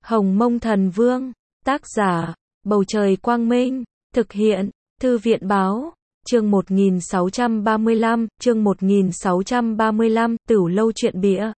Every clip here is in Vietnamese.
Hồng Mông Thần Vương, tác giả, Bầu Trời Quang Minh, thực hiện, Thư viện Báo, chương 1635, Tửu Lâu Chuyện Bịa.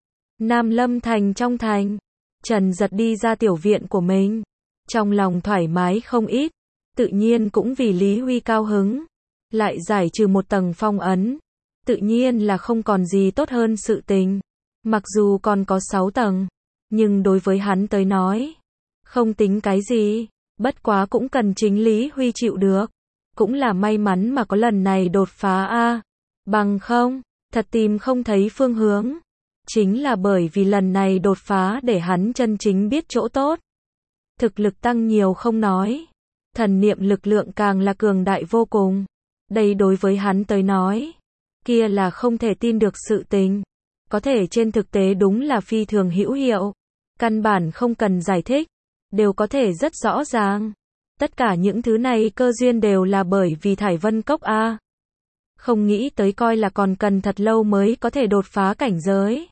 Nam Lâm Thành trong thành, Trần Giật đi ra tiểu viện của mình, trong lòng thoải mái không ít, tự nhiên cũng vì Lý Huy cao hứng, lại giải trừ một tầng phong ấn, tự nhiên là không còn gì tốt hơn sự tình, mặc dù còn có 6 tầng, nhưng đối với hắn tới nói, không tính cái gì, bất quá cũng cần chính Lý Huy chịu được, cũng là may mắn mà có lần này đột phá a, bằng không, thật tìm không thấy phương hướng. Chính là bởi vì lần này đột phá để hắn chân chính biết chỗ tốt. Thực lực tăng nhiều không nói, thần niệm lực lượng càng là cường đại vô cùng. Đây đối với hắn tới nói, kia là không thể tin được sự tình. Có thể trên thực tế đúng là phi thường hữu hiệu. Căn bản không cần giải thích, đều có thể rất rõ ràng. Tất cả những thứ này cơ duyên đều là bởi vì Thải Vân Cốc a. Không nghĩ tới coi là còn cần thật lâu mới có thể đột phá cảnh giới.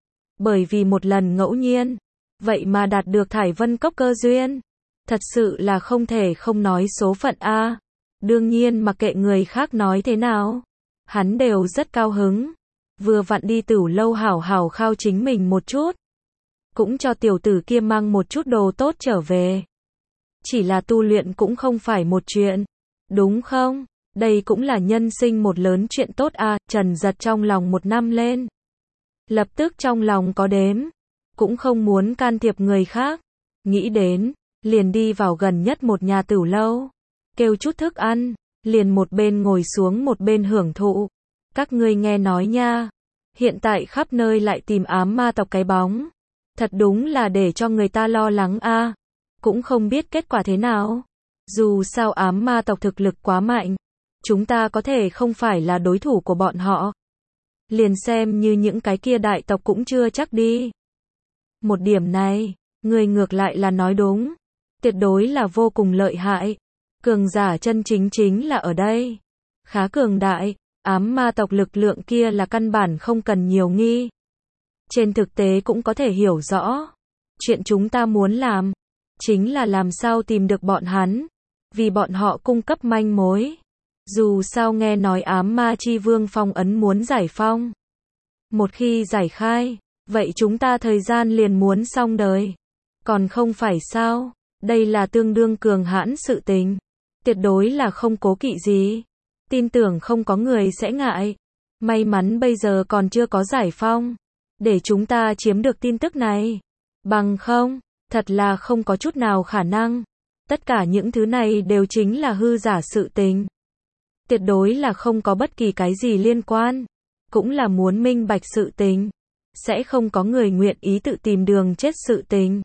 Bởi vì một lần ngẫu nhiên, vậy mà đạt được Thải Vân Cốc cơ duyên. Thật sự là không thể không nói số phận a. Đương nhiên mặc kệ người khác nói thế nào, hắn đều rất cao hứng. Vừa vặn đi Tửu Lâu hảo hảo khao chính mình một chút. Cũng cho tiểu tử kia mang một chút đồ tốt trở về. Chỉ là tu luyện cũng không phải một chuyện, đúng không? Đây cũng là nhân sinh một lớn chuyện tốt a. Trần Giật trong lòng một năm lên. Lập tức trong lòng có đếm, cũng không muốn can thiệp người khác. Nghĩ đến, liền đi vào gần nhất một nhà tửu lâu, kêu chút thức ăn, liền một bên ngồi xuống một bên hưởng thụ. Các ngươi nghe nói nha, hiện tại khắp nơi lại tìm ám ma tộc cái bóng. Thật đúng là để cho người ta lo lắng a. Cũng không biết kết quả thế nào. Dù sao ám ma tộc thực lực quá mạnh, chúng ta có thể không phải là đối thủ của bọn họ. Liền xem như những cái kia đại tộc cũng chưa chắc đi. Một điểm này, người ngược lại là nói đúng. Tuyệt đối là vô cùng lợi hại. Cường giả chân chính là ở đây. Khá cường đại, ám ma tộc lực lượng kia là căn bản không cần nhiều nghi. Trên thực tế cũng có thể hiểu rõ. Chuyện chúng ta muốn làm, chính là làm sao tìm được bọn hắn. Vì bọn họ cung cấp manh mối. Dù sao nghe nói ám ma chi vương phong ấn muốn giải phong. Một khi giải khai, vậy chúng ta thời gian liền muốn xong đời. Còn không phải sao, đây là tương đương cường hãn sự tình. Tuyệt đối là không cố kỵ gì. Tin tưởng không có người sẽ ngại. May mắn bây giờ còn chưa có giải phong. Để chúng ta chiếm được tin tức này. Bằng không, thật là không có chút nào khả năng. Tất cả những thứ này đều chính là hư giả sự tình. Tuyệt đối là không có bất kỳ cái gì liên quan. Cũng là muốn minh bạch sự tình. Sẽ không có người nguyện ý tự tìm đường chết sự tình.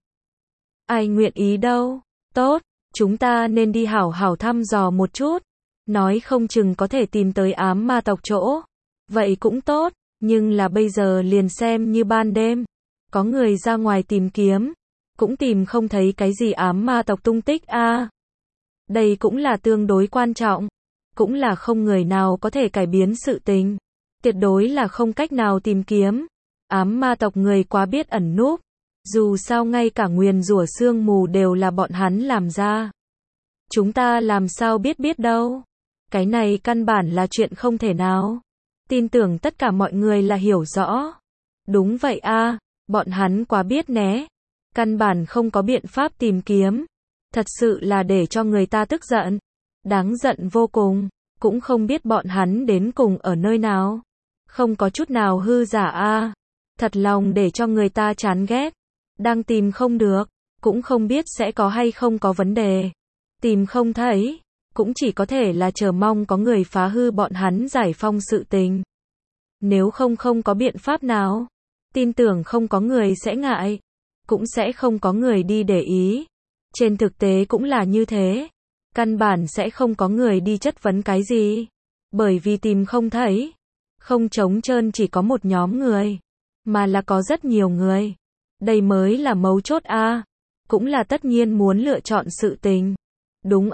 Ai nguyện ý đâu. Tốt, chúng ta nên đi hảo hảo thăm dò một chút. Nói không chừng có thể tìm tới ám ma tộc chỗ. Vậy cũng tốt, nhưng là bây giờ liền xem như ban đêm. Có người ra ngoài tìm kiếm, cũng tìm không thấy cái gì ám ma tộc tung tích a. Đây cũng là tương đối quan trọng. Cũng là không người nào có thể cải biến sự tình. Tuyệt đối là không cách nào tìm kiếm. Ám ma tộc người quá biết ẩn núp. Dù sao ngay cả nguyền rủa sương mù đều là bọn hắn làm ra. Chúng ta làm sao biết đâu. Cái này căn bản là chuyện không thể nào. Tin tưởng tất cả mọi người là hiểu rõ. Đúng vậy a, bọn hắn quá biết né. Căn bản không có biện pháp tìm kiếm. Thật sự là để cho người ta tức giận. Đáng giận vô cùng. Cũng không biết bọn hắn đến cùng ở nơi nào. Không có chút nào hư giả a. Thật lòng để cho người ta chán ghét. Đang tìm không được, cũng không biết sẽ có hay không có vấn đề. Tìm không thấy, cũng chỉ có thể là chờ mong có người phá hư bọn hắn giải phong sự tình. Nếu không có biện pháp nào, tin tưởng không có người sẽ ngại, cũng sẽ không có người đi để ý. Trên thực tế cũng là như thế. Căn bản sẽ không có người đi chất vấn cái gì. Bởi vì tìm không thấy. Không trống trơn chỉ có một nhóm người. Mà là có rất nhiều người. Đây mới là mấu chốt a. Cũng là tất nhiên muốn lựa chọn sự tình. Đúng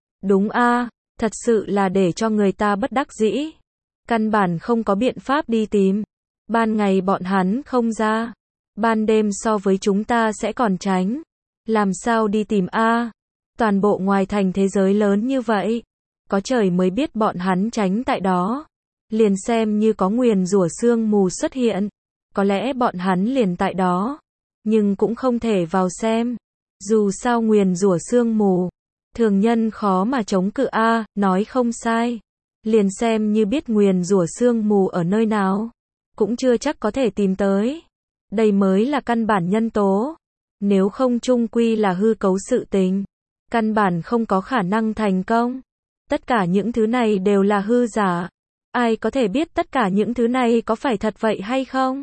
a, thật sự là để cho người ta bất đắc dĩ. Căn bản không có biện pháp đi tìm. Ban ngày bọn hắn không ra. Ban đêm so với chúng ta sẽ còn tránh. Làm sao đi tìm a? Toàn bộ ngoài thành thế giới lớn như vậy, có trời mới biết bọn hắn tránh tại đó. Liền xem như có nguyền rủa sương mù xuất hiện, có lẽ bọn hắn liền tại đó, nhưng cũng không thể vào xem. Dù sao nguyền rủa sương mù, thường nhân khó mà chống cự a, nói không sai. Liền xem như biết nguyền rủa sương mù ở nơi nào, cũng chưa chắc có thể tìm tới. Đây mới là căn bản nhân tố. Nếu không chung quy là hư cấu sự tình, căn bản không có khả năng thành công. Tất cả những thứ này đều là hư giả. Ai có thể biết tất cả những thứ này có phải thật vậy hay không?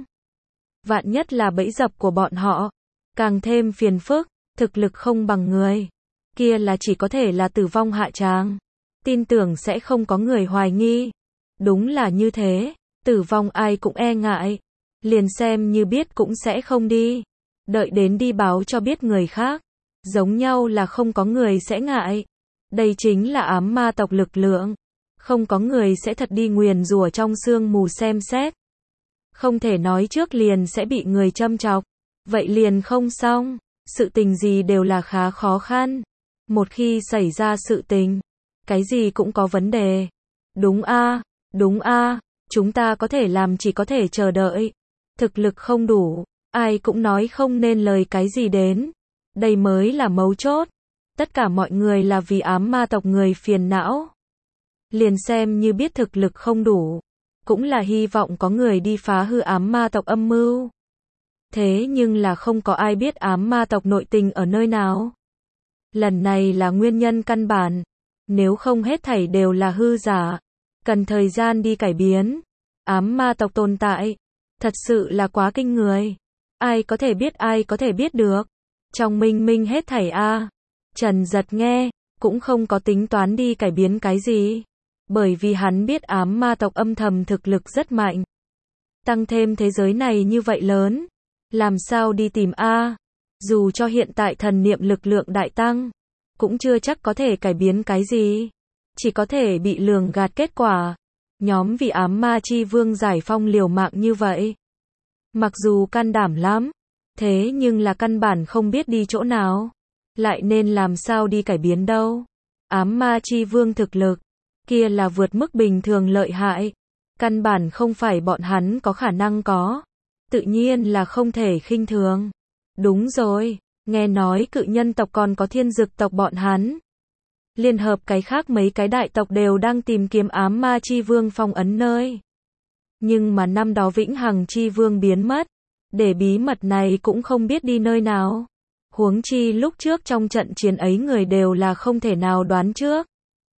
Vạn nhất là bẫy dập của bọn họ, càng thêm phiền phức, thực lực không bằng người, kia là chỉ có thể là tử vong hạ tràng. Tin tưởng sẽ không có người hoài nghi. Đúng là như thế, tử vong ai cũng e ngại, liền xem như biết cũng sẽ không đi. Đợi đến đi báo cho biết người khác, giống nhau là không có người sẽ ngại. Đây chính là ám ma tộc lực lượng. Không có người sẽ thật đi nguyền rủa trong sương mù xem xét. Không thể nói trước liền sẽ bị người châm chọc. Vậy liền không xong. Sự tình gì đều là khá khó khăn. Một khi xảy ra sự tình, cái gì cũng có vấn đề. Đúng a, đúng a, chúng ta có thể làm chỉ có thể chờ đợi. Thực lực không đủ, ai cũng nói không nên lời cái gì đến. Đây mới là mấu chốt. Tất cả mọi người là vì ám ma tộc người phiền não. Liền xem như biết thực lực không đủ, cũng là hy vọng có người đi phá hư ám ma tộc âm mưu. Thế nhưng là không có ai biết ám ma tộc nội tình ở nơi nào. Lần này là nguyên nhân căn bản. Nếu không hết thảy đều là hư giả, cần thời gian đi cải biến. Ám ma tộc tồn tại, thật sự là quá kinh người. Ai có thể biết được. Trong minh minh hết thảy a. Trần Giật nghe, cũng không có tính toán đi cải biến cái gì. Bởi vì hắn biết ám ma tộc âm thầm thực lực rất mạnh. Tăng thêm thế giới này như vậy lớn, làm sao đi tìm a? Dù cho hiện tại thần niệm lực lượng đại tăng, cũng chưa chắc có thể cải biến cái gì. Chỉ có thể bị lường gạt kết quả. Nhóm vì ám ma chi vương giải phong liều mạng như vậy. Mặc dù can đảm lắm, thế nhưng là căn bản không biết đi chỗ nào. Lại nên làm sao đi cải biến đâu. Ám ma chi vương thực lực, kia là vượt mức bình thường lợi hại. Căn bản không phải bọn hắn có khả năng có. Tự nhiên là không thể khinh thường. Đúng rồi, nghe nói cự nhân tộc còn có thiên dực tộc bọn hắn. Liên hợp cái khác mấy cái đại tộc đều đang tìm kiếm ám ma chi vương phong ấn nơi. Nhưng mà năm đó vĩnh hằng chi vương biến mất. Để bí mật này cũng không biết đi nơi nào. Huống chi lúc trước trong trận chiến ấy người đều là không thể nào đoán trước.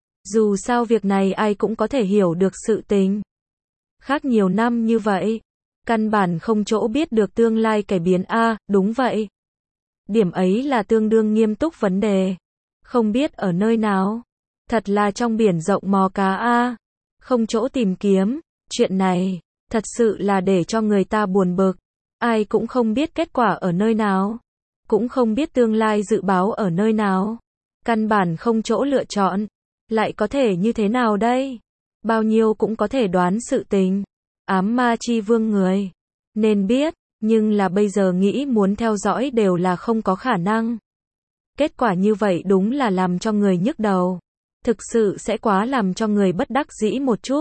Dù sao việc này ai cũng có thể hiểu được sự tình. Khác nhiều năm như vậy, căn bản không chỗ biết được tương lai cải biến a, đúng vậy. Điểm ấy là tương đương nghiêm túc vấn đề. Không biết ở nơi nào. Thật là trong biển rộng mò cá a, không chỗ tìm kiếm. Chuyện này, thật sự là để cho người ta buồn bực. Ai cũng không biết kết quả ở nơi nào. Cũng không biết tương lai dự báo ở nơi nào. Căn bản không chỗ lựa chọn. Lại có thể như thế nào đây? Bao nhiêu cũng có thể đoán sự tình. Ám ma chi vương người nên biết, nhưng là bây giờ nghĩ muốn theo dõi đều là không có khả năng. Kết quả như vậy đúng là làm cho người nhức đầu. Thực sự sẽ quá làm cho người bất đắc dĩ một chút.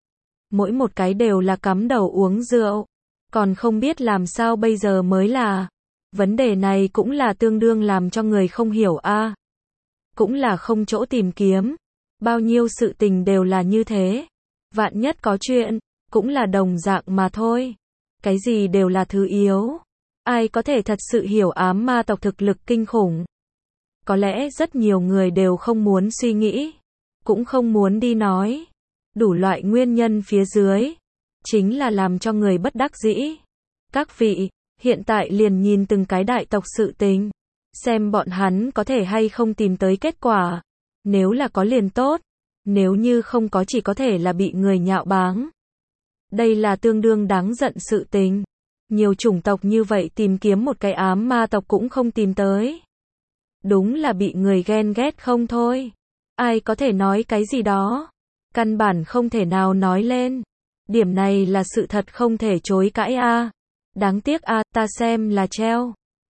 Mỗi một cái đều là cắm đầu uống rượu. Còn không biết làm sao bây giờ mới là. Vấn đề này cũng là tương đương làm cho người không hiểu a. Cũng là không chỗ tìm kiếm. Bao nhiêu sự tình đều là như thế. Vạn nhất có chuyện, cũng là đồng dạng mà thôi. Cái gì đều là thứ yếu. Ai có thể thật sự hiểu ám ma tộc thực lực kinh khủng. Có lẽ rất nhiều người đều không muốn suy nghĩ. Cũng không muốn đi nói. Đủ loại nguyên nhân phía dưới. Chính là làm cho người bất đắc dĩ. Các vị, hiện tại liền nhìn từng cái đại tộc sự tình. Xem bọn hắn có thể hay không tìm tới kết quả. Nếu là có liền tốt. Nếu như không có chỉ có thể là bị người nhạo báng. Đây là tương đương đáng giận sự tình. Nhiều chủng tộc như vậy tìm kiếm một cái ám ma tộc cũng không tìm tới. Đúng là bị người ghen ghét không thôi. Ai có thể nói cái gì đó. Căn bản không thể nào nói lên. Điểm này là sự thật không thể chối cãi a. Đáng tiếc a, ta xem là treo.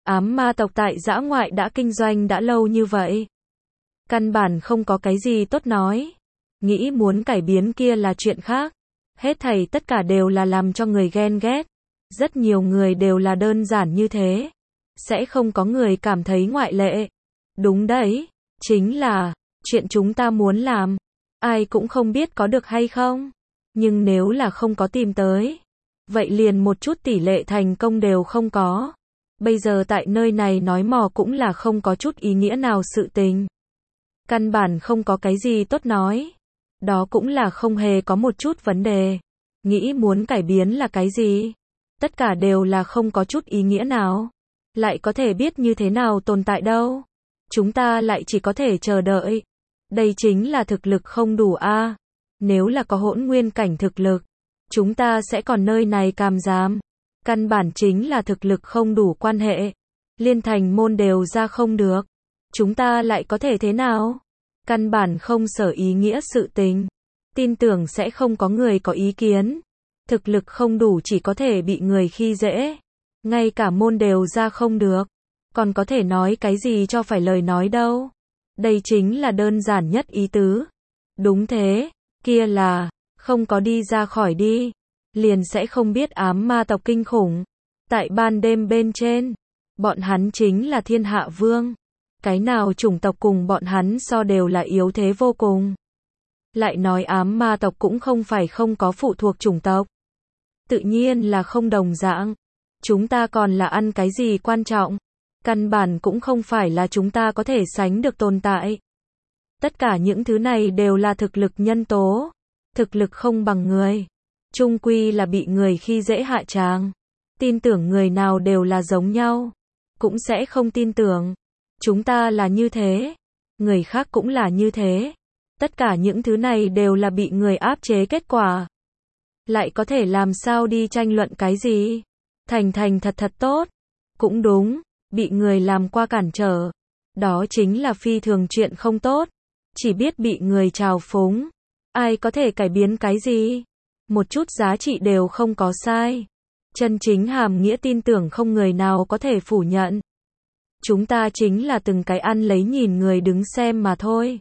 Ám ma tộc tại dã ngoại đã kinh doanh đã lâu như vậy. Căn bản không có cái gì tốt nói. Nghĩ muốn cải biến kia là chuyện khác. Hết thảy tất cả đều là làm cho người ghen ghét. Rất nhiều người đều là đơn giản như thế. Sẽ không có người cảm thấy ngoại lệ. Đúng đấy, chính là chuyện chúng ta muốn làm. Ai cũng không biết có được hay không. Nhưng nếu là không có tìm tới, vậy liền một chút tỷ lệ thành công đều không có. Bây giờ tại nơi này nói mò cũng là không có chút ý nghĩa nào sự tình. Căn bản không có cái gì tốt nói. Đó cũng là không hề có một chút vấn đề. Nghĩ muốn cải biến là cái gì? Tất cả đều là không có chút ý nghĩa nào. Lại có thể biết như thế nào tồn tại đâu. Chúng ta lại chỉ có thể chờ đợi. Đây chính là thực lực không đủ a. Nếu là có hỗn nguyên cảnh thực lực, chúng ta sẽ còn nơi này càm giám. Căn bản chính là thực lực không đủ quan hệ. Liên thành môn đều ra không được. Chúng ta lại có thể thế nào? Căn bản không sở ý nghĩa sự tình. Tin tưởng sẽ không có người có ý kiến. Thực lực không đủ chỉ có thể bị người khi dễ. Ngay cả môn đều ra không được. Còn có thể nói cái gì cho phải lời nói đâu. Đây chính là đơn giản nhất ý tứ. Đúng thế, kia là, không có đi ra khỏi đi. Liền sẽ không biết ám ma tộc kinh khủng. Tại ban đêm bên trên, bọn hắn chính là thiên hạ vương. Cái nào chủng tộc cùng bọn hắn so đều là yếu thế vô cùng. Lại nói ám ma tộc cũng không phải không có phụ thuộc chủng tộc. Tự nhiên là không đồng dạng. Chúng ta còn là ăn cái gì quan trọng. Căn bản cũng không phải là chúng ta có thể sánh được tồn tại. Tất cả những thứ này đều là thực lực nhân tố. Thực lực không bằng người. Chung quy là bị người khi dễ hạ tràng. Tin tưởng người nào đều là giống nhau. Cũng sẽ không tin tưởng. Chúng ta là như thế. Người khác cũng là như thế. Tất cả những thứ này đều là bị người áp chế kết quả. Lại có thể làm sao đi tranh luận cái gì? Thành thật thật tốt. Cũng đúng, bị người làm qua cản trở. Đó chính là phi thường chuyện không tốt. Chỉ biết bị người trào phúng. Ai có thể cải biến cái gì? Một chút giá trị đều không có sai. Chân chính hàm nghĩa tin tưởng không người nào có thể phủ nhận. Chúng ta chính là từng cái ăn lấy nhìn người đứng xem mà thôi.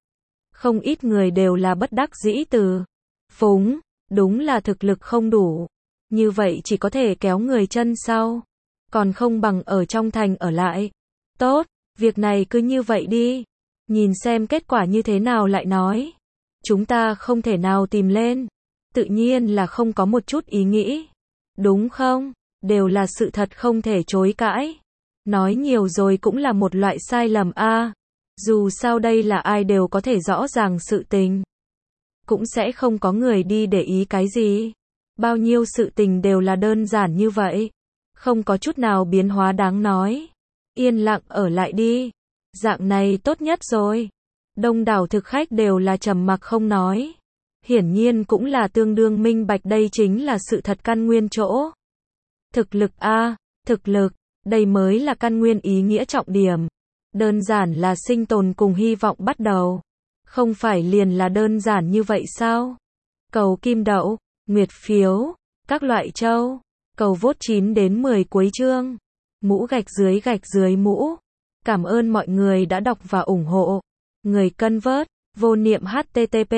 Không ít người đều là bất đắc dĩ từ phúng, đúng là thực lực không đủ. Như vậy chỉ có thể kéo người chân sau. Còn không bằng ở trong thành ở lại. Tốt, việc này cứ như vậy đi. Nhìn xem kết quả như thế nào lại nói. Chúng ta không thể nào tìm lên. Tự nhiên là không có một chút ý nghĩ. Đúng không? Đều là sự thật không thể chối cãi. Nói nhiều rồi cũng là một loại sai lầm a. Dù sao đây là ai đều có thể rõ ràng sự tình. Cũng sẽ không có người đi để ý cái gì. Bao nhiêu sự tình đều là đơn giản như vậy. Không có chút nào biến hóa đáng nói. Yên lặng ở lại đi. Dạng này tốt nhất rồi. Đông đảo thực khách đều là trầm mặc không nói. Hiển nhiên cũng là tương đương minh bạch đây chính là sự thật căn nguyên chỗ. Thực lực a, thực lực, đây mới là căn nguyên ý nghĩa trọng điểm. Đơn giản là sinh tồn cùng hy vọng bắt đầu. Không phải liền là đơn giản như vậy sao? Cầu kim đậu, nguyệt phiếu, các loại châu. Cầu vote 9 đến 10 cuối chương. Mũ gạch dưới mũ. Cảm ơn mọi người đã đọc và ủng hộ. Người cân vớt, vô niệm http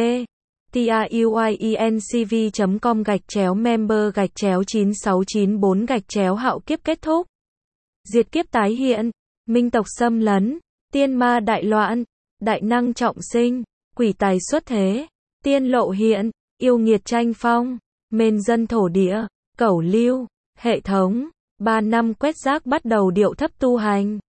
tiuyecv.com/member/9694 hạo kiếp kết thúc. Diệt kiếp tái hiện, minh tộc xâm lấn, tiên ma đại loạn, đại năng trọng sinh, quỷ tài xuất thế, tiên lộ hiện, yêu nghiệt tranh phong, mên dân thổ địa, cẩu lưu, hệ thống, 3 năm quét rác bắt đầu điệu thấp tu hành.